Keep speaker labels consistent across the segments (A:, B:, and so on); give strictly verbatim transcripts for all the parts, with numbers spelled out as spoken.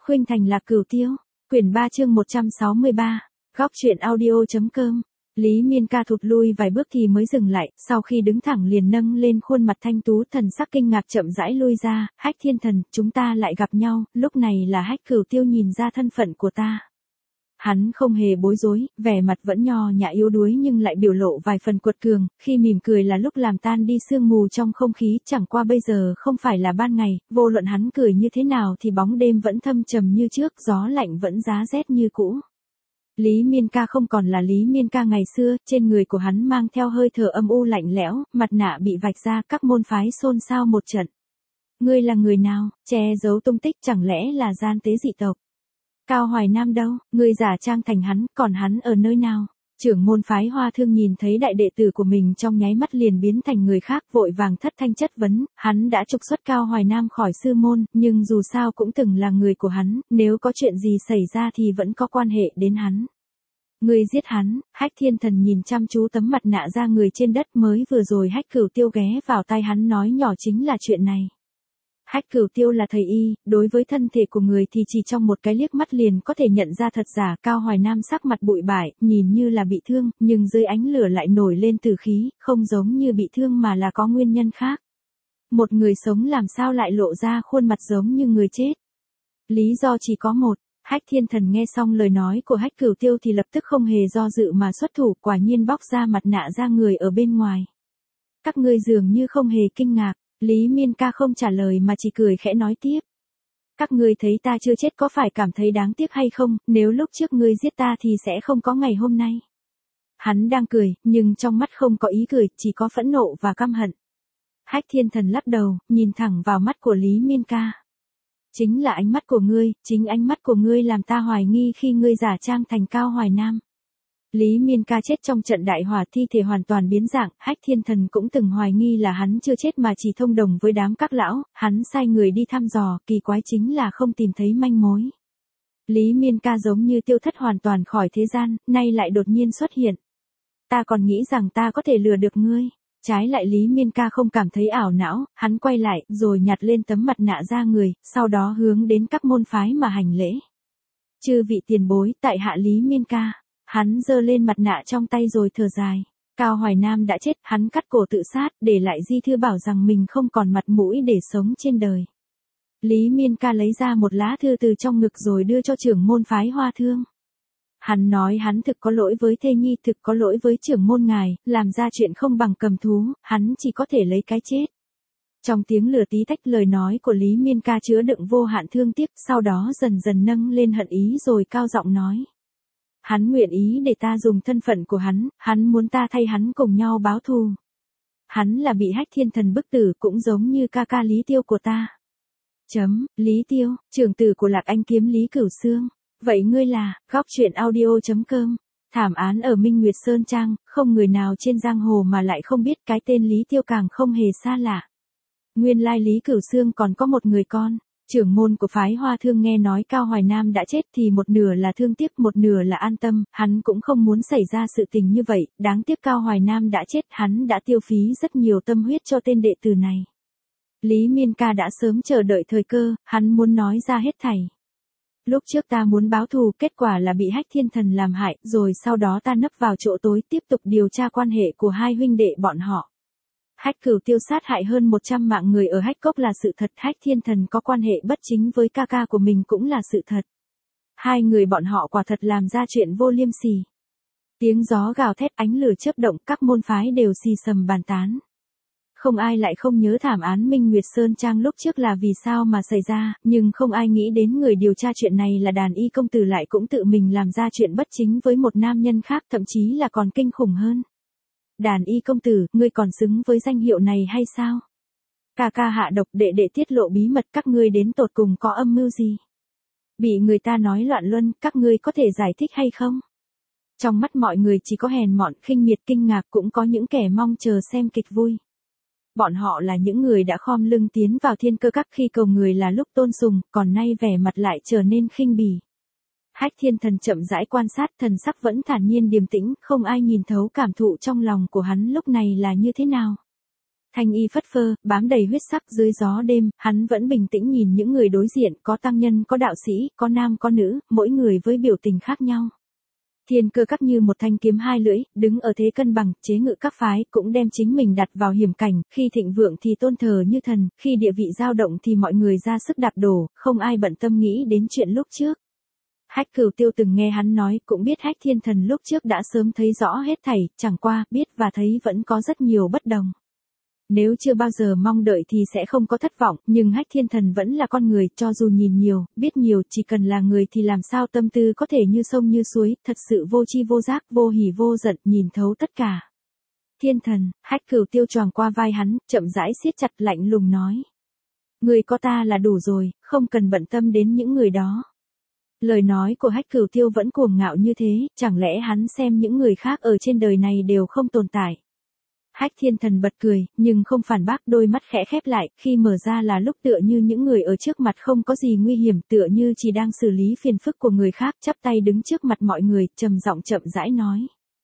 A: Khuynh Thành Lạc Cửu Tiêu, quyển ba chương một trăm sáu mươi ba, góc truyện audio.com. Lý Miên Ca thụt lui vài bước thì mới dừng lại, sau khi đứng thẳng liền nâng lên khuôn mặt thanh tú, thần sắc kinh ngạc chậm rãi lui ra. Hách Thiên Thần, chúng ta lại gặp nhau. Lúc này là Hách Cửu Tiêu nhìn ra thân phận của ta. Hắn không hề bối rối, vẻ mặt vẫn nho nhã yếu đuối nhưng lại biểu lộ vài phần cuột cường, khi mỉm cười là lúc làm tan đi sương mù trong không khí, chẳng qua bây giờ không phải là ban ngày, vô luận hắn cười như thế nào thì bóng đêm vẫn thâm trầm như trước, gió lạnh vẫn giá rét như cũ. Lý Miên Ca không còn là Lý Miên Ca ngày xưa, trên người của hắn mang theo hơi thở âm u lạnh lẽo, mặt nạ bị vạch ra, các môn phái xôn xao một trận. Ngươi là người nào, che giấu tung tích, chẳng lẽ là gian tế dị tộc? Cao Hoài Nam đâu, ngươi giả trang thành hắn, còn hắn ở nơi nào? Trưởng môn phái Hoa Thương nhìn thấy đại đệ tử của mình trong nháy mắt liền biến thành người khác, vội vàng thất thanh chất vấn. Hắn đã trục xuất Cao Hoài Nam khỏi sư môn, nhưng dù sao cũng từng là người của hắn, nếu có chuyện gì xảy ra thì vẫn có quan hệ đến hắn. Ngươi giết hắn. Hách Thiên Thần nhìn chăm chú tấm mặt nạ ra người trên đất, mới vừa rồi Hách Cửu Tiêu ghé vào tai hắn nói nhỏ chính là chuyện này. Hách Cửu Tiêu là thầy y, đối với thân thể của người thì chỉ trong một cái liếc mắt liền có thể nhận ra thật giả. Cao Hoài Nam sắc mặt bụi bại, nhìn như là bị thương, nhưng dưới ánh lửa lại nổi lên tử khí, không giống như bị thương mà là có nguyên nhân khác. Một người sống làm sao lại lộ ra khuôn mặt giống như người chết? Lý do chỉ có một. Hách Thiên Thần nghe xong lời nói của Hách Cửu Tiêu thì lập tức không hề do dự mà xuất thủ, quả nhiên bóc ra mặt nạ ra người ở bên ngoài. Các ngươi dường như không hề kinh ngạc. Lý Miên Ca không trả lời mà chỉ cười khẽ nói tiếp. Các ngươi thấy ta chưa chết có phải cảm thấy đáng tiếc hay không, nếu lúc trước ngươi giết ta thì sẽ không có ngày hôm nay. Hắn đang cười, nhưng trong mắt không có ý cười, chỉ có phẫn nộ và căm hận. Hách Thiên Thần lắc đầu, nhìn thẳng vào mắt của Lý Miên Ca. Chính là ánh mắt của ngươi, chính ánh mắt của ngươi làm ta hoài nghi khi ngươi giả trang thành Cao Hoài Nam. Lý Miên Ca chết trong trận đại hỏa, thi thể hoàn toàn biến dạng, Hách Thiên Thần cũng từng hoài nghi là hắn chưa chết mà chỉ thông đồng với đám các lão, hắn sai người đi thăm dò, kỳ quái chính là không tìm thấy manh mối. Lý Miên Ca giống như tiêu thất hoàn toàn khỏi thế gian, nay lại đột nhiên xuất hiện. Ta còn nghĩ rằng ta có thể lừa được ngươi. Trái lại Lý Miên Ca không cảm thấy ảo não, hắn quay lại, rồi nhặt lên tấm mặt nạ ra người, sau đó hướng đến các môn phái mà hành lễ. Chư vị tiền bối, tại hạ Lý Miên Ca. Hắn giơ lên mặt nạ trong tay rồi thở dài. Cao Hoài Nam đã chết, hắn cắt cổ tự sát, để lại di thư bảo rằng mình không còn mặt mũi để sống trên đời. Lý Miên Ca lấy ra một lá thư từ trong ngực rồi đưa cho trưởng môn phái Hoa Thương. Hắn nói hắn thực có lỗi với thê nhi, thực có lỗi với trưởng môn ngài, làm ra chuyện không bằng cầm thú, hắn chỉ có thể lấy cái chết. Trong tiếng lửa tí tách, lời nói của Lý Miên Ca chứa đựng vô hạn thương tiếc, sau đó dần dần nâng lên hận ý rồi cao giọng nói. Hắn nguyện ý để ta dùng thân phận của hắn, hắn muốn ta thay hắn cùng nhau báo thù. Hắn là bị Hách Thiên Thần bức tử cũng giống như ca ca Lý Tiêu của ta. Chấm, Lý Tiêu, trưởng tử của Lạc Anh Kiếm Lý Cửu Xương. Vậy ngươi là, góc truyện audio.com. Thảm án ở Minh Nguyệt Sơn Trang, không người nào trên giang hồ mà lại không biết, cái tên Lý Tiêu càng không hề xa lạ. Nguyên lai Lý Cửu Xương còn có một người con. Trưởng môn của phái Hoa Thương nghe nói Cao Hoài Nam đã chết thì một nửa là thương tiếc, một nửa là an tâm, hắn cũng không muốn xảy ra sự tình như vậy, đáng tiếc Cao Hoài Nam đã chết, hắn đã tiêu phí rất nhiều tâm huyết cho tên đệ tử này. Lý Miên Ca đã sớm chờ đợi thời cơ, hắn muốn nói ra hết thảy. Lúc trước ta muốn báo thù, kết quả là bị Hách Thiên Thần làm hại, rồi sau đó ta nấp vào chỗ tối tiếp tục điều tra quan hệ của hai huynh đệ bọn họ. Hách Cửu Tiêu sát hại hơn một trăm mạng người ở Hách Cốc là sự thật, Hách Thiên Thần có quan hệ bất chính với ca ca của mình cũng là sự thật. Hai người bọn họ quả thật làm ra chuyện vô liêm sỉ. Tiếng gió gào thét, ánh lửa chớp động, các môn phái đều xì xầm bàn tán. Không ai lại không nhớ thảm án Minh Nguyệt Sơn Trang lúc trước là vì sao mà xảy ra, nhưng không ai nghĩ đến người điều tra chuyện này là Đàn Y công tử lại cũng tự mình làm ra chuyện bất chính với một nam nhân khác, thậm chí là còn kinh khủng hơn. Đàn Y công tử, ngươi còn xứng với danh hiệu này hay sao? Ca ca hạ độc, đệ đệ tiết lộ bí mật, các ngươi đến tột cùng có âm mưu gì? Bị người ta nói loạn luân, các ngươi có thể giải thích hay không? Trong mắt mọi người chỉ có hèn mọn, khinh miệt, kinh ngạc, cũng có những kẻ mong chờ xem kịch vui. Bọn họ là những người đã khom lưng tiến vào Thiên Cơ Các khi cầu người là lúc tôn sùng, còn nay vẻ mặt lại trở nên khinh bỉ. Hách Thiên Thần chậm rãi quan sát, thần sắc vẫn thản nhiên điềm tĩnh, không ai nhìn thấu cảm thụ trong lòng của hắn lúc này là như thế nào. Thanh y phất phơ, bám đầy huyết sắc dưới gió đêm, hắn vẫn bình tĩnh nhìn những người đối diện, có tăng nhân, có đạo sĩ, có nam có nữ, mỗi người với biểu tình khác nhau. Thiên Cơ Các như một thanh kiếm hai lưỡi, đứng ở thế cân bằng, chế ngự các phái, cũng đem chính mình đặt vào hiểm cảnh, khi thịnh vượng thì tôn thờ như thần, khi địa vị dao động thì mọi người ra sức đạp đổ, không ai bận tâm nghĩ đến chuyện lúc trước. Hách Cửu Tiêu từng nghe hắn nói, cũng biết Hách Thiên Thần lúc trước đã sớm thấy rõ hết thảy, chẳng qua, biết và thấy vẫn có rất nhiều bất đồng. Nếu chưa bao giờ mong đợi thì sẽ không có thất vọng, nhưng Hách Thiên Thần vẫn là con người, cho dù nhìn nhiều, biết nhiều, chỉ cần là người thì làm sao tâm tư có thể như sông như suối, thật sự vô tri vô giác, vô hỉ vô giận, nhìn thấu tất cả. Thiên Thần, Hách Cửu Tiêu choàng qua vai hắn, chậm rãi siết chặt lạnh lùng nói. Người có ta là đủ rồi, không cần bận tâm đến những người đó. Lời nói của Hách Cửu Tiêu vẫn cuồng ngạo như thế, chẳng lẽ hắn xem những người khác ở trên đời này đều không tồn tại. Hách Thiên Thần bật cười, nhưng không phản bác, đôi mắt khẽ khép lại, khi mở ra là lúc tựa như những người ở trước mặt không có gì nguy hiểm, tựa như chỉ đang xử lý phiền phức của người khác, chắp tay đứng trước mặt mọi người, trầm giọng chậm rãi nói.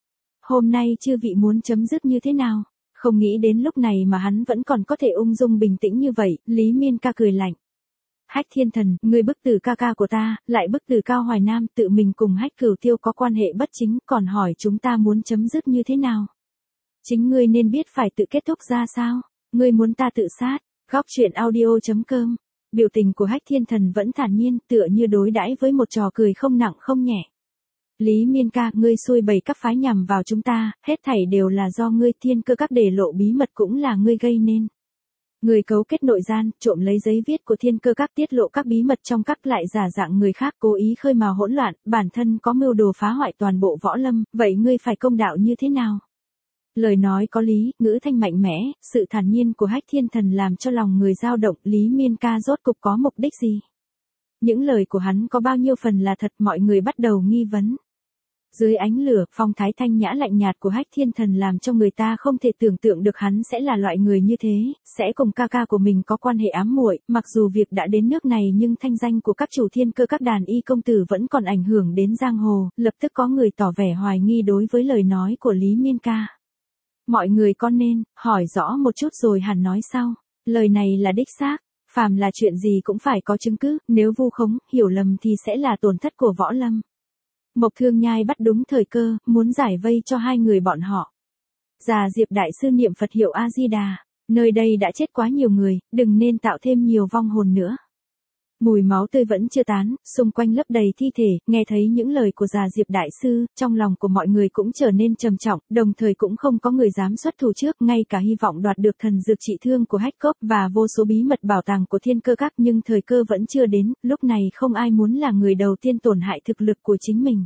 A: Hôm nay chư vị muốn chấm dứt như thế nào? Không nghĩ đến lúc này mà hắn vẫn còn có thể ung dung bình tĩnh như vậy, Lý Miên Ca cười lạnh. Hách Thiên Thần, ngươi bức tử ca ca của ta, lại bức tử Cao Hoài Nam, tự mình cùng Hách Cửu Tiêu có quan hệ bất chính, còn hỏi chúng ta muốn chấm dứt như thế nào? Chính ngươi nên biết phải tự kết thúc ra sao, ngươi muốn ta tự sát. Góc truyện audio chấm com. Biểu tình của Hách Thiên Thần vẫn thản nhiên, tựa như đối đãi với một trò cười không nặng không nhẹ. Lý Miên Ca, ngươi xuôi bày các phái nhằm vào chúng ta, hết thảy đều là do ngươi, Thiên Cơ Các để lộ bí mật cũng là ngươi gây nên. Ngươi cấu kết nội gian, trộm lấy giấy viết của Thiên Cơ Các, tiết lộ các bí mật trong các, lại giả dạng người khác, cố ý khơi mào hỗn loạn, bản thân có mưu đồ phá hoại toàn bộ võ lâm, vậy ngươi phải công đạo như thế nào? Lời nói có lý, ngữ thanh mạnh mẽ, sự thản nhiên của Hách Thiên Thần làm cho lòng người dao động, Lý Miên Ca rốt cục có mục đích gì? Những lời của hắn có bao nhiêu phần là thật, mọi người bắt đầu nghi vấn. Dưới ánh lửa, phong thái thanh nhã lạnh nhạt của Hách Thiên Thần làm cho người ta không thể tưởng tượng được hắn sẽ là loại người như thế, sẽ cùng ca ca của mình có quan hệ ám muội, mặc dù việc đã đến nước này nhưng thanh danh của các chủ Thiên Cơ Các đàn y công tử vẫn còn ảnh hưởng đến giang hồ, lập tức có người tỏ vẻ hoài nghi đối với lời nói của Lý Miên Ca. Mọi người có nên hỏi rõ một chút rồi hẳn nói sau, lời này là đích xác, phàm là chuyện gì cũng phải có chứng cứ, nếu vu khống, hiểu lầm thì sẽ là tổn thất của võ lâm. Mộc Thương Nhai bắt đúng thời cơ, muốn giải vây cho hai người bọn họ. Già Diệp đại sư niệm Phật hiệu A Di Đà, nơi đây đã chết quá nhiều người, đừng nên tạo thêm nhiều vong hồn nữa. Mùi máu tươi vẫn chưa tán, xung quanh lấp đầy thi thể, nghe thấy những lời của Già Diệp đại sư, trong lòng của mọi người cũng trở nên trầm trọng, đồng thời cũng không có người dám xuất thủ trước, ngay cả hy vọng đoạt được thần dược trị thương của Hách Cốc và vô số bí mật bảo tàng của Thiên Cơ Các, nhưng thời cơ vẫn chưa đến, lúc này không ai muốn là người đầu tiên tổn hại thực lực của chính mình.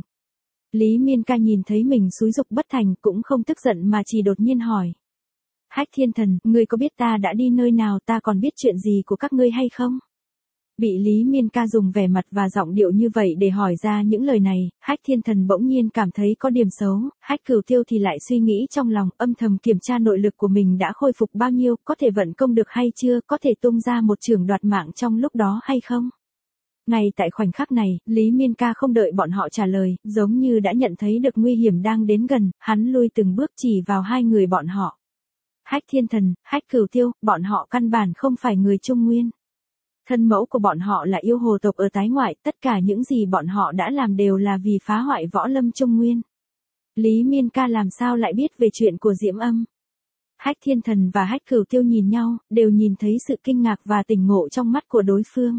A: Lý Miên Ca nhìn thấy mình xúi dục bất thành, cũng không tức giận mà chỉ đột nhiên hỏi. Hách Thiên Thần, ngươi có biết ta đã đi nơi nào, ta còn biết chuyện gì của các ngươi hay không? Bị Lý Miên Ca dùng vẻ mặt và giọng điệu như vậy để hỏi ra những lời này, Hách Thiên Thần bỗng nhiên cảm thấy có điểm xấu, Hách Cửu Tiêu thì lại suy nghĩ trong lòng, âm thầm kiểm tra nội lực của mình đã khôi phục bao nhiêu, có thể vận công được hay chưa, có thể tung ra một chưởng đoạt mạng trong lúc đó hay không. Ngay tại khoảnh khắc này, Lý Miên Ca không đợi bọn họ trả lời, giống như đã nhận thấy được nguy hiểm đang đến gần, hắn lui từng bước chỉ vào hai người bọn họ. Hách Thiên Thần, Hách Cửu Tiêu, bọn họ căn bản không phải người Trung Nguyên. Thân mẫu của bọn họ là yêu hồ tộc ở tái ngoại, tất cả những gì bọn họ đã làm đều là vì phá hoại võ lâm Trung Nguyên. Lý Miên Ca làm sao lại biết về chuyện của Diễm Âm? Hách Thiên Thần và Hách Cửu Tiêu nhìn nhau, đều nhìn thấy sự kinh ngạc và tỉnh ngộ trong mắt của đối phương.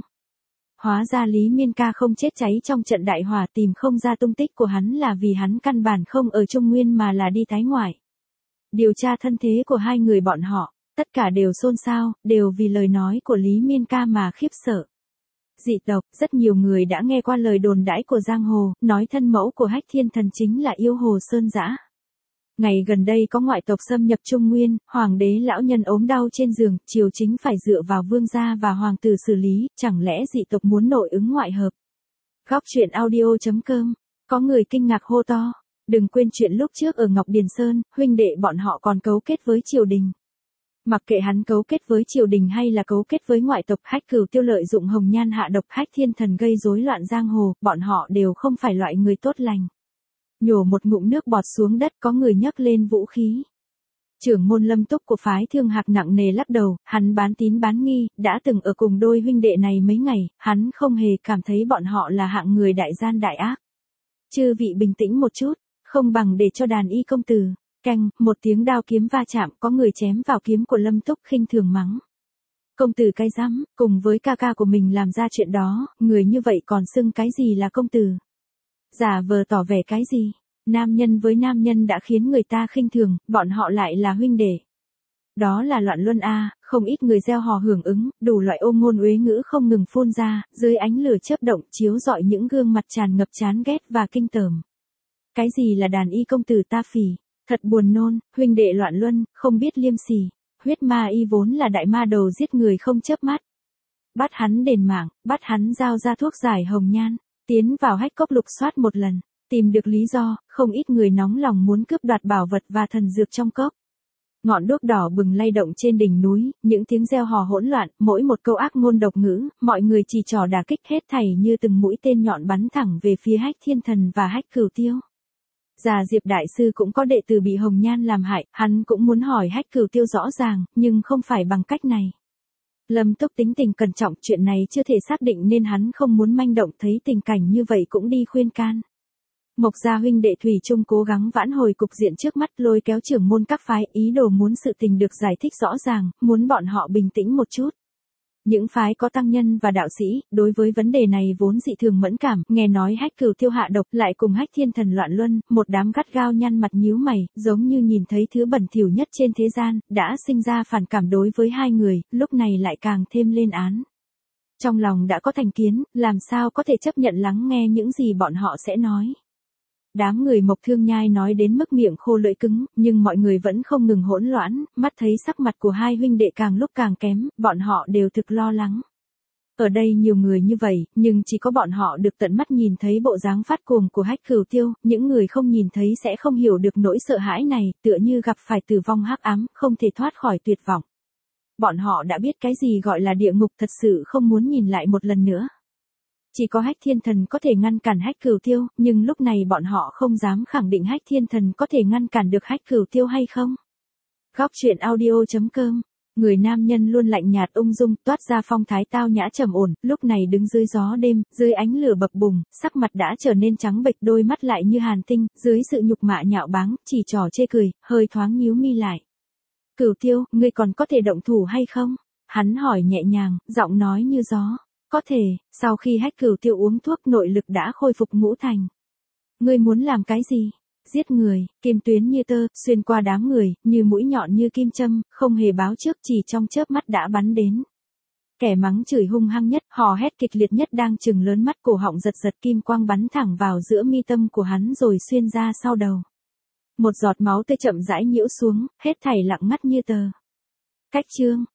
A: Hóa ra Lý Miên Ca không chết cháy trong trận đại hỏa, tìm không ra tung tích của hắn là vì hắn căn bản không ở Trung Nguyên mà là đi tái ngoại. Điều tra thân thế của hai người bọn họ, tất cả đều xôn xao, đều vì lời nói của Lý Miên Ca mà khiếp sợ. Dị tộc, rất nhiều người đã nghe qua lời đồn đãi của giang hồ, nói thân mẫu của Hách Thiên Thần chính là yêu hồ Sơn Dã. Ngày gần đây có ngoại tộc xâm nhập Trung Nguyên, hoàng đế lão nhân ốm đau trên giường, triều chính phải dựa vào vương gia và hoàng tử xử lý, chẳng lẽ dị tộc muốn nội ứng ngoại hợp. Góc truyện audio chấm com, có người kinh ngạc hô to, đừng quên chuyện lúc trước ở Ngọc Điền Sơn, huynh đệ bọn họ còn cấu kết với triều đình. Mặc kệ hắn cấu kết với triều đình hay là cấu kết với ngoại tộc, Hách Cửu Tiêu lợi dụng hồng nhan hạ độc, Hách Thiên Thần gây rối loạn giang hồ, bọn họ đều không phải loại người tốt lành. Nhổ một ngụm nước bọt xuống đất, có người nhấc lên vũ khí. Trưởng môn Lâm Túc của phái Thương Hạc nặng nề lắc đầu, hắn bán tín bán nghi, đã từng ở cùng đôi huynh đệ này mấy ngày, hắn không hề cảm thấy bọn họ là hạng người đại gian đại ác. Chư vị bình tĩnh một chút, không bằng để cho đàn y công tử. Canh, một tiếng đao kiếm va chạm, có người chém vào kiếm của Lâm Túc khinh thường mắng. Công tử cái rắm, cùng với ca ca của mình làm ra chuyện đó, người như vậy còn xưng cái gì là công tử? Giả vờ tỏ vẻ cái gì? Nam nhân với nam nhân đã khiến người ta khinh thường, bọn họ lại là huynh đệ. Đó là loạn luân a, không ít người reo hò hưởng ứng, đủ loại ôm ngôn uế ngữ không ngừng phun ra, dưới ánh lửa chớp động chiếu rọi những gương mặt tràn ngập chán ghét và kinh tởm. Cái gì là đàn y công tử ta phỉ? Thật buồn nôn, huynh đệ loạn luân, không biết liêm sỉ. Huyết ma y vốn là đại ma đầu giết người không chớp mắt. Bắt hắn đền mạng, bắt hắn giao ra thuốc giải hồng nhan, tiến vào hách cốc lục soát một lần, tìm được lý do, không ít người nóng lòng muốn cướp đoạt bảo vật và thần dược trong cốc. Ngọn đuốc đỏ bừng lay động trên đỉnh núi, những tiếng reo hò hỗn loạn, mỗi một câu ác ngôn độc ngữ, mọi người chỉ trỏ đả kích hết thảy như từng mũi tên nhọn bắn thẳng về phía Hách Thiên Thần và Hách Cửu Tiêu. Già Diệp đại sư cũng có đệ tử bị Hồng Nhan làm hại, hắn cũng muốn hỏi Hách Cửu Tiêu rõ ràng, nhưng không phải bằng cách này. Lâm Túc tính tình cẩn trọng, chuyện này chưa thể xác định nên hắn không muốn manh động, thấy tình cảnh như vậy cũng đi khuyên can. Mộc gia huynh đệ thủy chung cố gắng vãn hồi cục diện trước mắt, lôi kéo trưởng môn các phái, ý đồ muốn sự tình được giải thích rõ ràng, muốn bọn họ bình tĩnh một chút. Những phái có tăng nhân và đạo sĩ, đối với vấn đề này vốn dị thường mẫn cảm, nghe nói Hách Cửu Tiêu hạ độc, lại cùng Hách Thiên Thần loạn luân, một đám gắt gao nhăn mặt nhíu mày, giống như nhìn thấy thứ bẩn thỉu nhất trên thế gian, đã sinh ra phản cảm đối với hai người, lúc này lại càng thêm lên án. Trong lòng đã có thành kiến, làm sao có thể chấp nhận lắng nghe những gì bọn họ sẽ nói. Đám người Mộc Thương Nhai nói đến mức miệng khô lưỡi cứng, nhưng mọi người vẫn không ngừng hỗn loạn, mắt thấy sắc mặt của hai huynh đệ càng lúc càng kém, bọn họ đều thực lo lắng. Ở đây nhiều người như vậy, nhưng chỉ có bọn họ được tận mắt nhìn thấy bộ dáng phát cuồng của Hách Cửu Tiêu, những người không nhìn thấy sẽ không hiểu được nỗi sợ hãi này, tựa như gặp phải tử vong hắc ám, không thể thoát khỏi tuyệt vọng. Bọn họ đã biết cái gì gọi là địa ngục, thật sự không muốn nhìn lại một lần nữa. Chỉ có Hách Thiên Thần có thể ngăn cản Hách Cửu Tiêu, nhưng lúc này bọn họ không dám khẳng định Hách Thiên Thần có thể ngăn cản được Hách Cửu Tiêu hay không. Góc truyện audio chấm com. Người nam nhân luôn lạnh nhạt ung dung, toát ra phong thái tao nhã trầm ổn, lúc này đứng dưới gió đêm, dưới ánh lửa bập bùng, sắc mặt đã trở nên trắng bệch, đôi mắt lại như hàn tinh, dưới sự nhục mạ nhạo báng, chỉ trò chê cười, hơi thoáng nhíu mi lại. Cửu Tiêu, ngươi còn có thể động thủ hay không? Hắn hỏi nhẹ nhàng, giọng nói như gió. Có thể, sau khi Hách Cửu Tiêu uống thuốc nội lực đã khôi phục ngũ thành. Ngươi muốn làm cái gì? Giết người, kim tuyến như tơ, xuyên qua đám người, như mũi nhọn như kim châm, không hề báo trước, chỉ trong chớp mắt đã bắn đến. Kẻ mắng chửi hung hăng nhất, hò hét kịch liệt nhất đang trừng lớn mắt, cổ họng giật giật, kim quang bắn thẳng vào giữa mi tâm của hắn rồi xuyên ra sau đầu. Một giọt máu tươi chậm rãi nhiễu xuống, hết thảy lặng ngắt như tờ. Cách chương